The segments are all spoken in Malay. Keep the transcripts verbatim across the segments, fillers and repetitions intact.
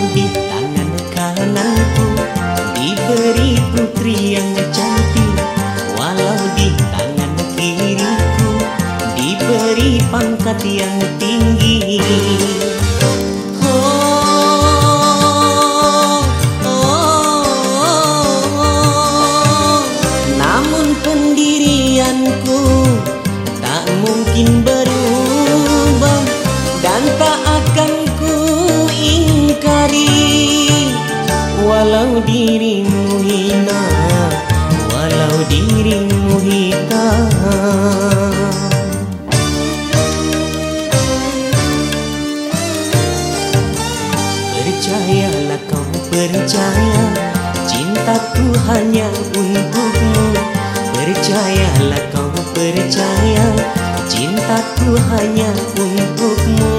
di tangan kananku diberi putri yang cantik, walau di tangan kiriku diberi pangkat yang tinggi. Oh, oh, oh. Namun pendirianku tak mungkin berubah dan tak akan ku ingkari, walau dirimu hina, walau dirimu hitam. Percayalah kau, percaya, cintaku hanya untukmu. Percayalah kau, percaya, cintaku hanya untukmu.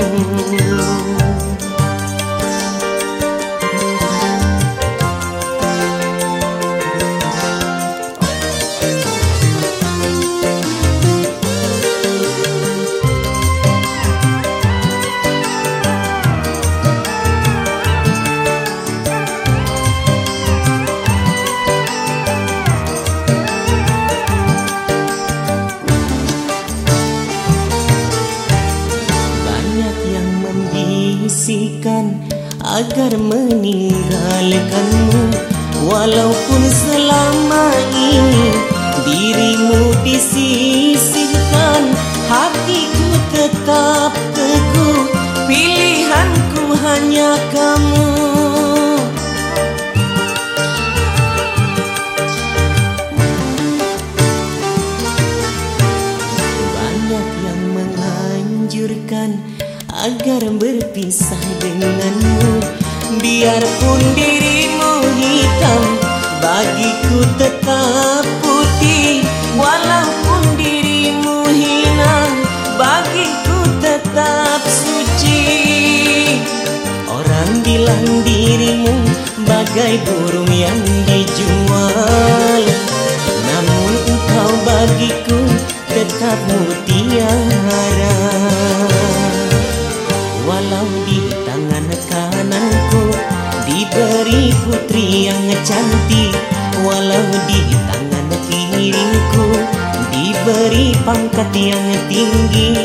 Agar meninggalkanmu, walaupun selama ini dirimu disisihkan, hatiku tetap teguh, pilihanku hanya kamu. Banyak yang menganjurkan agar berpisah denganmu, biarpun dirimu hitam, bagiku tetap putih. Walaupun dirimu hina, bagiku tetap suci. Orang bilang dirimu bagai burung yang dijual, namun engkau bagiku tetap mutiara. Walau di tangan kananku diberi putri yang cantik, walau di tangan kiriku diberi pangkat yang tinggi.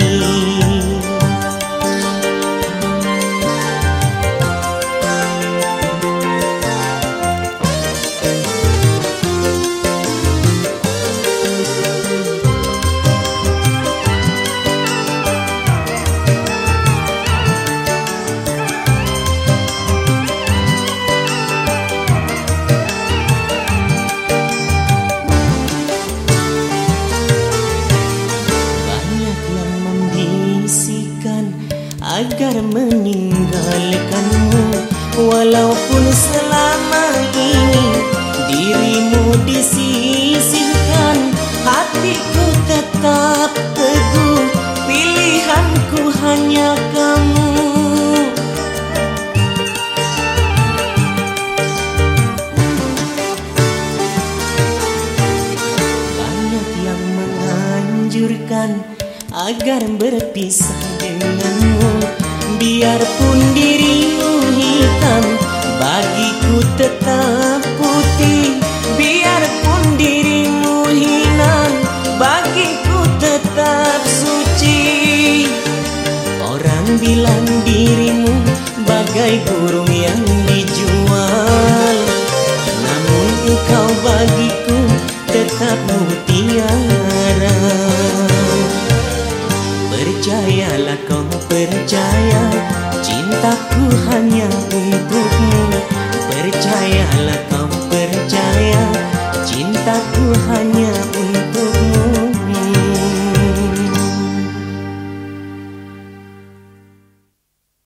Agar meninggalkanmu, walaupun selama ini dirimu disisihkan, hatiku tetap teguh, pilihanku hanya kamu. Banyak yang menganjurkan agar berpisah denganmu, biarpun dirimu hitam, bagiku tetap putih. Biarpun dirimu hina, bagiku tetap suci. Orang bilang dirimu bagai burung yang dijual, namun engkau bagiku tetap mutiara. Percayalah kau, percaya, cintaku hanya untukmu. Percayalah